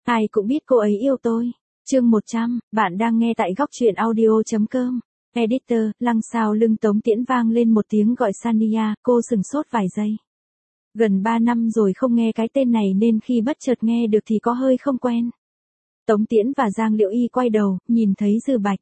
Ai cũng biết cô ấy yêu tôi. Chương 100, bạn đang nghe tại góc truyện audio.com. Editor, lăng sau lưng Tống Tiễn vang lên một tiếng gọi Sania, cô sừng sốt vài giây. Gần 3 năm rồi không nghe cái tên này nên khi bất chợt nghe được thì có hơi không quen. Tống Tiễn và Giang Liễu Y quay đầu, nhìn thấy Dư Bạch.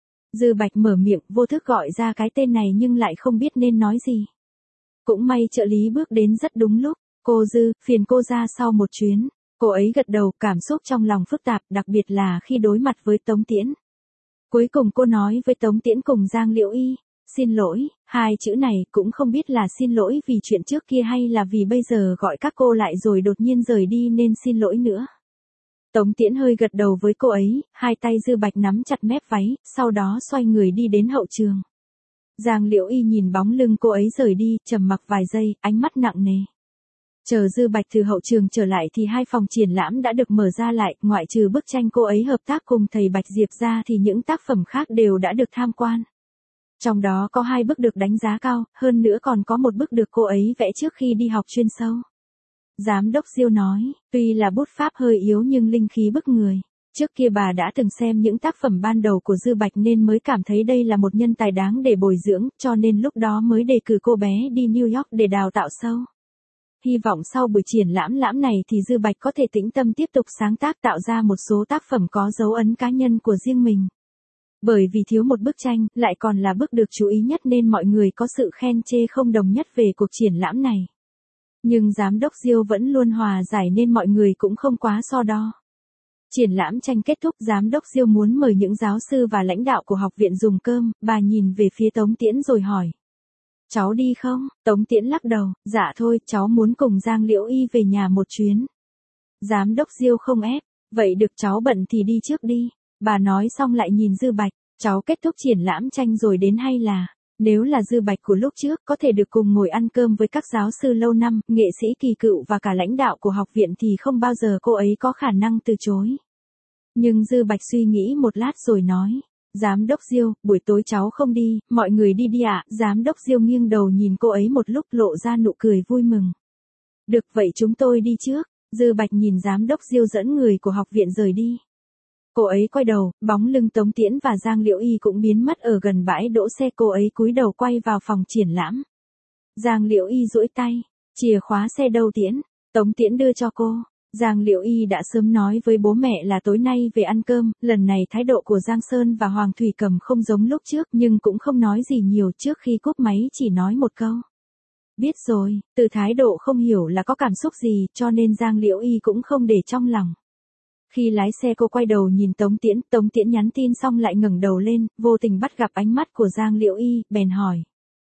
Dư Bạch mở miệng, vô thức gọi ra cái tên này nhưng lại không biết nên nói gì. Cũng may trợ lý bước đến rất đúng lúc. Cô Dư, phiền cô ra sau một chuyến. Cô ấy gật đầu, cảm xúc trong lòng phức tạp, đặc biệt là khi đối mặt với Tống Tiễn. Cuối cùng cô nói với Tống Tiễn cùng Giang Liễu Y, xin lỗi, hai chữ này cũng không biết là xin lỗi vì chuyện trước kia hay là vì bây giờ gọi các cô lại rồi đột nhiên rời đi nên xin lỗi nữa. Tống Tiễn hơi gật đầu với cô ấy, hai tay Dư Bạch nắm chặt mép váy, sau đó xoay người đi đến hậu trường. Giang Liễu Y nhìn bóng lưng cô ấy rời đi, trầm mặc vài giây, ánh mắt nặng nề. Chờ Dư Bạch từ hậu trường trở lại thì hai phòng triển lãm đã được mở ra lại, ngoại trừ bức tranh cô ấy hợp tác cùng thầy Bạch Diệp ra thì những tác phẩm khác đều đã được tham quan. Trong đó có 2 bức được đánh giá cao, hơn nữa còn có một bức được cô ấy vẽ trước khi đi học chuyên sâu. Giám đốc Diêu nói, tuy là bút pháp hơi yếu nhưng linh khí bức người. Trước kia bà đã từng xem những tác phẩm ban đầu của Dư Bạch nên mới cảm thấy đây là một nhân tài đáng để bồi dưỡng, cho nên lúc đó mới đề cử cô bé đi New York để đào tạo sâu. Hy vọng sau buổi triển lãm này thì Dư Bạch có thể tĩnh tâm tiếp tục sáng tác tạo ra một số tác phẩm có dấu ấn cá nhân của riêng mình. Bởi vì thiếu một bức tranh, lại còn là bức được chú ý nhất nên mọi người có sự khen chê không đồng nhất về cuộc triển lãm này. Nhưng giám đốc Diêu vẫn luôn hòa giải nên mọi người cũng không quá so đo. Triển lãm tranh kết thúc, giám đốc Diêu muốn mời những giáo sư và lãnh đạo của học viện dùng cơm, bà nhìn về phía Tống Tiễn rồi hỏi. Cháu đi không? Tống Tiễn lắc đầu, dạ thôi, cháu muốn cùng Giang Liễu Y về nhà một chuyến. Giám đốc Diêu không ép, vậy được cháu bận thì đi trước đi. Bà nói xong lại nhìn Dư Bạch, cháu kết thúc triển lãm tranh rồi đến hay là, nếu là Dư Bạch của lúc trước có thể được cùng ngồi ăn cơm với các giáo sư lâu năm, nghệ sĩ kỳ cựu và cả lãnh đạo của học viện thì không bao giờ cô ấy có khả năng từ chối. Nhưng Dư Bạch suy nghĩ một lát rồi nói. Giám đốc Diêu, buổi tối cháu không đi, mọi người đi đi ạ. Giám đốc Diêu nghiêng đầu nhìn cô ấy một lúc lộ ra nụ cười vui mừng. Được vậy chúng tôi đi trước. Dư Bạch nhìn giám đốc Diêu dẫn người của học viện rời đi. Cô ấy quay đầu, bóng lưng Tống Tiễn và Giang Liễu Y cũng biến mất ở gần bãi đỗ xe. Cô ấy cúi đầu quay vào phòng triển lãm. Giang Liễu Y duỗi tay, chìa khóa xe đâu Tiễn? Tống Tiễn đưa cho cô. Giang Liễu Y đã sớm nói với bố mẹ là tối nay về ăn cơm, lần này thái độ của Giang Sơn và Hoàng Thủy Cầm không giống lúc trước nhưng cũng không nói gì nhiều, trước khi cúp máy chỉ nói một câu. Biết rồi, từ thái độ không hiểu là có cảm xúc gì cho nên Giang Liễu Y cũng không để trong lòng. Khi lái xe cô quay đầu nhìn Tống Tiễn nhắn tin xong lại ngẩng đầu lên, vô tình bắt gặp ánh mắt của Giang Liễu Y, bèn hỏi.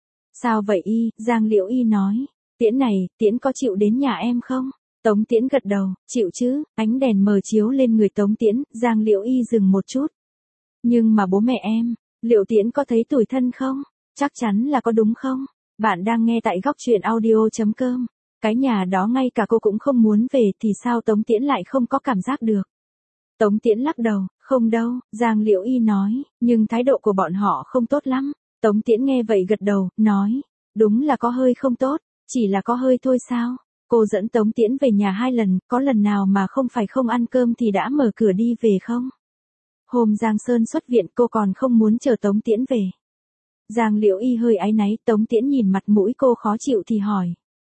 Sao vậy Y? Giang Liễu Y nói, Tiễn này, Tiễn có chịu đến nhà em không? Tống Tiễn gật đầu, chịu chứ, ánh đèn mờ chiếu lên người Tống Tiễn, Giang Liễu Y dừng một chút. Nhưng mà bố mẹ em, liệu Tiễn có thấy tủi thân không? Chắc chắn là có đúng không? Bạn đang nghe tại góc truyện audio.com. Cái nhà đó ngay cả cô cũng không muốn về thì sao Tống Tiễn lại không có cảm giác được? Tống Tiễn lắc đầu, không đâu, Giang Liễu Y nói, nhưng thái độ của bọn họ không tốt lắm. Tống Tiễn nghe vậy gật đầu, nói, đúng là có hơi không tốt, chỉ là có hơi thôi sao? Cô dẫn Tống Tiễn về nhà 2 lần, có lần nào mà không phải không ăn cơm thì đã mở cửa đi về không? Hôm Giang Sơn xuất viện cô còn không muốn chờ Tống Tiễn về. Giang Liễu Y hơi áy náy, Tống Tiễn nhìn mặt mũi cô khó chịu thì hỏi.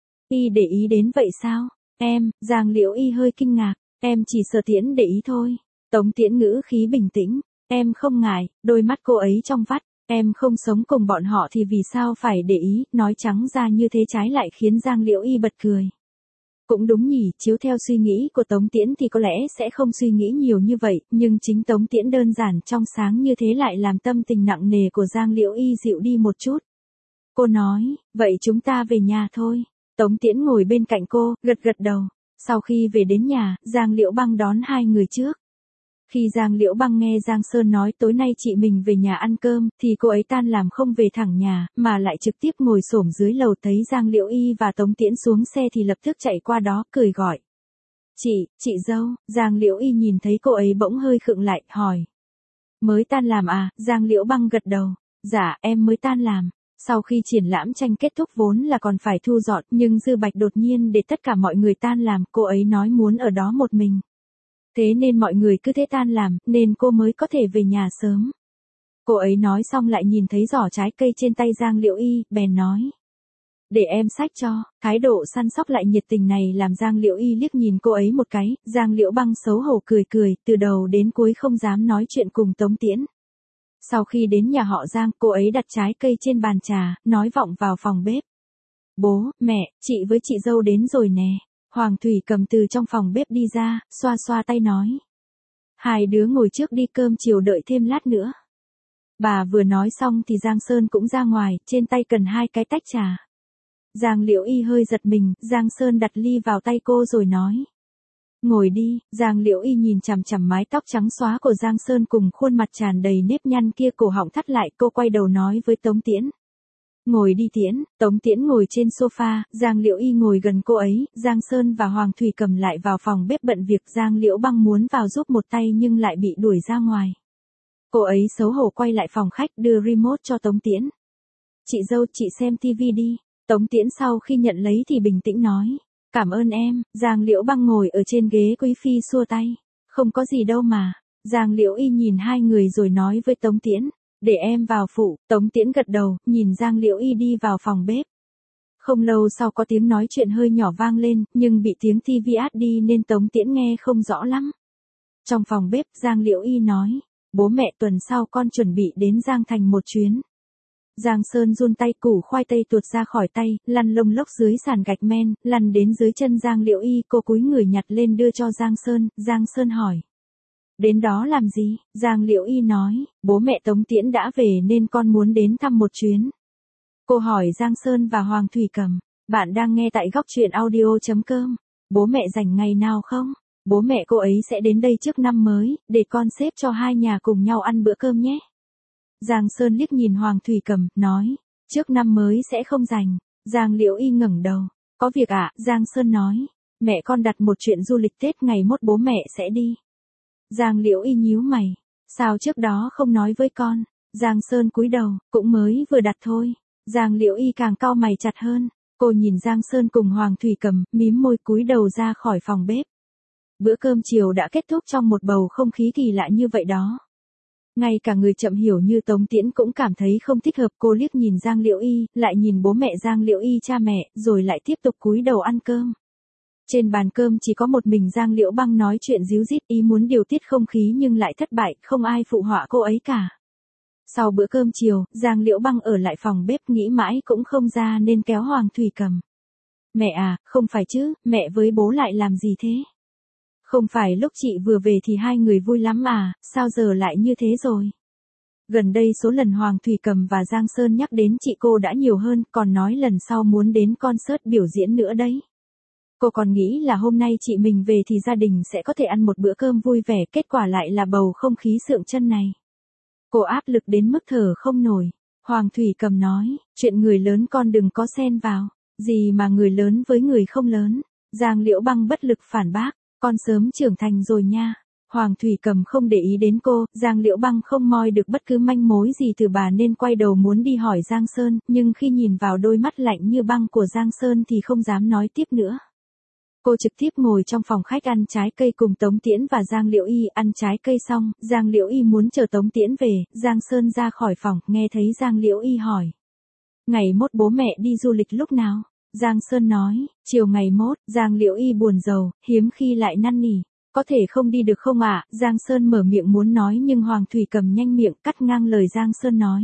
Y để ý đến vậy sao? Em, Giang Liễu Y hơi kinh ngạc, em chỉ sợ Tiễn để ý thôi. Tống Tiễn ngữ khí bình tĩnh, em không ngại, đôi mắt cô ấy trong vắt. Em không sống cùng bọn họ thì vì sao phải để ý, nói trắng ra như thế trái lại khiến Giang Liễu Y bật cười. Cũng đúng nhỉ, chiếu theo suy nghĩ của Tống Tiễn thì có lẽ sẽ không suy nghĩ nhiều như vậy, nhưng chính Tống Tiễn đơn giản trong sáng như thế lại làm tâm tình nặng nề của Giang Liễu Y dịu đi một chút. Cô nói, vậy chúng ta về nhà thôi. Tống Tiễn ngồi bên cạnh cô, gật gật đầu. Sau khi về đến nhà, Giang Liễu Băng đón 2 người trước. Khi Giang Liễu Băng nghe Giang Sơn nói tối nay chị mình về nhà ăn cơm, thì cô ấy tan làm không về thẳng nhà, mà lại trực tiếp ngồi xổm dưới lầu, thấy Giang Liễu Y và Tống Tiễn xuống xe thì lập tức chạy qua đó, cười gọi. Chị dâu. Giang Liễu Y nhìn thấy cô ấy bỗng hơi khựng lại, hỏi. Mới tan làm à? Giang Liễu Băng gật đầu. Dạ, em mới tan làm. Sau khi triển lãm tranh kết thúc vốn là còn phải thu dọn, nhưng Dư Bạch đột nhiên để tất cả mọi người tan làm, cô ấy nói muốn ở đó một mình. Thế nên mọi người cứ thế tan làm, nên cô mới có thể về nhà sớm. Cô ấy nói xong lại nhìn thấy giỏ trái cây trên tay Giang Liễu Y, bèn nói. Để em xách cho. Thái độ săn sóc lại nhiệt tình này làm Giang Liễu Y liếc nhìn cô ấy một cái, Giang Liễu Băng xấu hổ cười cười, từ đầu đến cuối không dám nói chuyện cùng Tống Tiễn. Sau khi đến nhà họ Giang, cô ấy đặt trái cây trên bàn trà, nói vọng vào phòng bếp. Bố, mẹ, chị với chị dâu đến rồi nè. Hoàng Thủy Cầm từ trong phòng bếp đi ra, xoa xoa tay nói. Hai đứa ngồi trước đi, cơm chiều đợi thêm lát nữa. Bà vừa nói xong thì Giang Sơn cũng ra ngoài, trên tay cần 2 cái tách trà. Giang Liễu Y hơi giật mình, Giang Sơn đặt ly vào tay cô rồi nói. Ngồi đi. Giang Liễu Y nhìn chằm chằm mái tóc trắng xóa của Giang Sơn cùng khuôn mặt tràn đầy nếp nhăn kia, cổ họng thắt lại, cô quay đầu nói với Tống Tiễn. Ngồi đi Tiễn. Tống Tiễn ngồi trên sofa, Giang Liễu Y ngồi gần cô ấy, Giang Sơn và Hoàng Thủy Cầm lại vào phòng bếp bận việc, Giang Liễu Băng muốn vào giúp một tay nhưng lại bị đuổi ra ngoài. Cô ấy xấu hổ quay lại phòng khách đưa remote cho Tống Tiễn. Chị dâu, chị xem tivi đi. Tống Tiễn sau khi nhận lấy thì bình tĩnh nói. Cảm ơn em. Giang Liễu Băng ngồi ở trên ghế quý phi xua tay. Không có gì đâu mà. Giang Liễu Y nhìn hai người rồi nói với Tống Tiễn. Để em vào phụ. Tống Tiễn gật đầu, nhìn Giang Liễu Y đi vào phòng bếp. Không lâu sau có tiếng nói chuyện hơi nhỏ vang lên, nhưng bị tiếng tivi át đi nên Tống Tiễn nghe không rõ lắm. Trong phòng bếp, Giang Liễu Y nói. Bố mẹ tuần sau con chuẩn bị đến Giang Thành một chuyến. Giang Sơn run tay, củ khoai tây tuột ra khỏi tay, lăn lông lốc dưới sàn gạch men, lăn đến dưới chân Giang Liễu Y, cô cúi người nhặt lên đưa cho Giang Sơn. Giang Sơn hỏi. Đến đó làm gì? Giang Liễu Y nói, bố mẹ Tống Tiễn đã về nên con muốn đến thăm một chuyến. Cô hỏi Giang Sơn và Hoàng Thủy Cầm. Bạn đang nghe tại góc truyện audio.com. Bố mẹ rảnh ngày nào không? Bố mẹ cô ấy sẽ đến đây trước năm mới, để con xếp cho hai nhà cùng nhau ăn bữa cơm nhé. Giang Sơn liếc nhìn Hoàng Thủy Cầm, nói, trước năm mới sẽ không rảnh. Giang Liễu Y ngẩng đầu, có việc ạ? Giang Sơn nói, mẹ con đặt một chuyện du lịch Tết, ngày mốt bố mẹ sẽ đi. Giang Liễu Y nhíu mày, sao trước đó không nói với con? Giang Sơn cúi đầu, cũng mới vừa đặt thôi. Giang Liễu Y càng cau mày chặt hơn, cô nhìn Giang Sơn cùng Hoàng Thủy Cầm, mím môi cúi đầu ra khỏi phòng bếp. Bữa cơm chiều đã kết thúc trong một bầu không khí kỳ lạ như vậy đó. Ngay cả người chậm hiểu như Tống Tiễn cũng cảm thấy không thích hợp, cô liếc nhìn Giang Liễu Y, lại nhìn bố mẹ Giang Liễu Y cha mẹ, rồi lại tiếp tục cúi đầu ăn cơm. Trên bàn cơm chỉ có một mình Giang Liễu Băng nói chuyện ríu rít, ý muốn điều tiết không khí nhưng lại thất bại, không ai phụ họa cô ấy cả. Sau bữa cơm chiều, Giang Liễu Băng ở lại phòng bếp nghĩ mãi cũng không ra nên kéo Hoàng Thủy Cầm. Mẹ à, không phải chứ, mẹ với bố lại làm gì thế? Không phải lúc chị vừa về thì hai người vui lắm à, sao giờ lại như thế rồi? Gần đây số lần Hoàng Thủy Cầm và Giang Sơn nhắc đến chị cô đã nhiều hơn, còn nói lần sau muốn đến concert biểu diễn nữa đấy. Cô còn nghĩ là hôm nay chị mình về thì gia đình sẽ có thể ăn một bữa cơm vui vẻ, kết quả lại là bầu không khí sượng chân này. Cô áp lực đến mức thở không nổi. Hoàng Thủy Cầm nói, chuyện người lớn con đừng có xen vào, gì mà người lớn với người không lớn. Giang Liễu Băng bất lực phản bác, con sớm trưởng thành rồi nha. Hoàng Thủy Cầm không để ý đến cô, Giang Liễu Băng không moi được bất cứ manh mối gì từ bà nên quay đầu muốn đi hỏi Giang Sơn, nhưng khi nhìn vào đôi mắt lạnh như băng của Giang Sơn thì không dám nói tiếp nữa. Cô trực tiếp ngồi trong phòng khách ăn trái cây cùng Tống Tiễn và Giang Liễu Y. Ăn trái cây xong, Giang Liễu Y muốn chờ Tống Tiễn về, Giang Sơn ra khỏi phòng, nghe thấy Giang Liễu Y hỏi. Ngày mốt bố mẹ đi du lịch lúc nào? Giang Sơn nói, chiều ngày mốt. Giang Liễu Y buồn rầu, hiếm khi lại năn nỉ. Có thể không đi được không ạ? Giang Sơn mở miệng muốn nói nhưng Hoàng Thủy Cầm nhanh miệng cắt ngang lời Giang Sơn nói.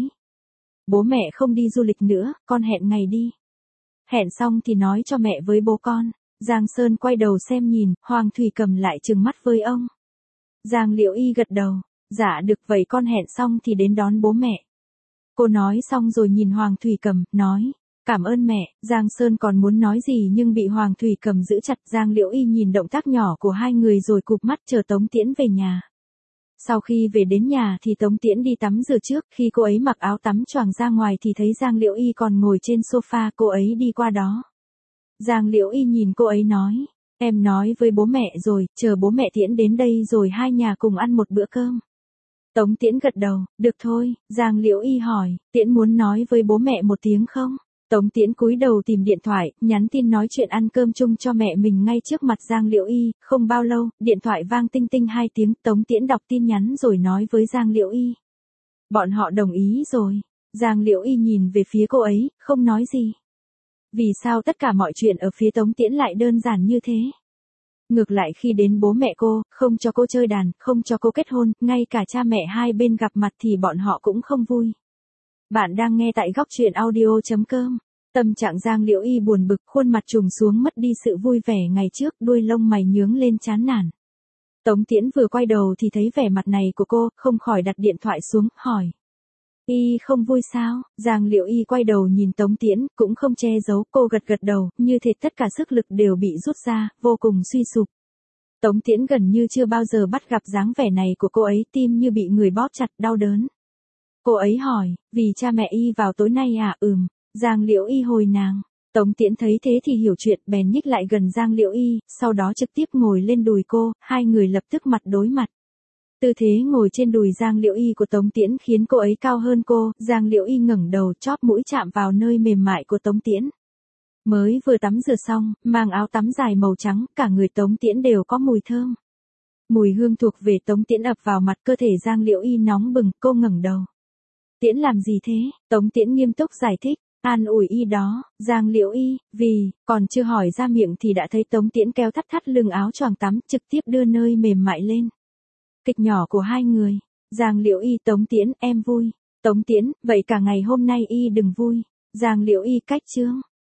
Bố mẹ không đi du lịch nữa, con hẹn ngày đi. Hẹn xong thì nói cho mẹ với bố con. Giang Sơn quay đầu xem nhìn, Hoàng Thủy Cầm lại trừng mắt với ông. Giang Liễu Y gật đầu, dạ được vậy con hẹn xong thì đến đón bố mẹ. Cô nói xong rồi nhìn Hoàng Thủy Cầm, nói, cảm ơn mẹ. Giang Sơn còn muốn nói gì nhưng bị Hoàng Thủy Cầm giữ chặt. Giang Liễu Y nhìn động tác nhỏ của hai người rồi cụp mắt chờ Tống Tiễn về nhà. Sau khi về đến nhà thì Tống Tiễn đi tắm rửa trước, khi cô ấy mặc áo tắm choàng ra ngoài thì thấy Giang Liễu Y còn ngồi trên sofa, cô ấy đi qua đó. Giang Liễu Y nhìn cô ấy nói, em nói với bố mẹ rồi, chờ bố mẹ Tiễn đến đây rồi hai nhà cùng ăn một bữa cơm. Tống Tiễn gật đầu, được thôi. Giang Liễu Y hỏi, Tiễn muốn nói với bố mẹ một tiếng không? Tống Tiễn cúi đầu tìm điện thoại, nhắn tin nói chuyện ăn cơm chung cho mẹ mình ngay trước mặt Giang Liễu Y, không bao lâu, điện thoại vang tinh tinh 2 tiếng, Tống Tiễn đọc tin nhắn rồi nói với Giang Liễu Y. Bọn họ đồng ý rồi. Giang Liễu Y nhìn về phía cô ấy, không nói gì. Vì sao tất cả mọi chuyện ở phía Tống Tiễn lại đơn giản như thế? Ngược lại khi đến bố mẹ cô, không cho cô chơi đàn, không cho cô kết hôn, ngay cả cha mẹ hai bên gặp mặt thì bọn họ cũng không vui. Bạn đang nghe tại góc truyện audio.com. Tâm trạng Giang Liễu Y buồn bực, khuôn mặt trùng xuống mất đi sự vui vẻ ngày trước, đuôi lông mày nhướng lên chán nản. Tống Tiễn vừa quay đầu thì thấy vẻ mặt này của cô, không khỏi đặt điện thoại xuống, hỏi. Y không vui sao? Giang Liễu Y quay đầu nhìn Tống Tiễn, cũng không che giấu, cô gật gật đầu, như thể tất cả sức lực đều bị rút ra, vô cùng suy sụp. Tống Tiễn gần như chưa bao giờ bắt gặp dáng vẻ này của cô ấy, tim như bị người bóp chặt, đau đớn. Cô ấy hỏi, vì cha mẹ Y vào tối nay à? Giang Liễu Y hồi nàng. Tống Tiễn thấy thế thì hiểu chuyện, bèn nhích lại gần Giang Liễu Y, sau đó trực tiếp ngồi lên đùi cô, hai người lập tức mặt đối mặt. Tư thế ngồi trên đùi Giang Liễu Y của Tống Tiễn khiến cô ấy cao hơn cô, Giang Liễu Y ngẩng đầu, chóp mũi chạm vào nơi mềm mại của Tống Tiễn. Mới vừa tắm rửa xong, mang áo tắm dài màu trắng, cả người Tống Tiễn đều có mùi thơm. Mùi hương thuộc về Tống Tiễn ập vào mặt, cơ thể Giang Liễu Y nóng bừng, cô ngẩng đầu. Tiễn làm gì thế? Tống Tiễn nghiêm túc giải thích, an ủi Y đó. Giang Liễu Y, còn chưa hỏi ra miệng thì đã thấy Tống Tiễn kéo thắt thắt lưng áo choàng tắm, trực tiếp đưa nơi mềm mại lên. Kịch nhỏ của hai người. Giang Liễu Y, Tống Tiễn, em vui. Tống Tiễn, vậy cả ngày hôm nay Y đừng vui. Giang Liễu Y, cách chương.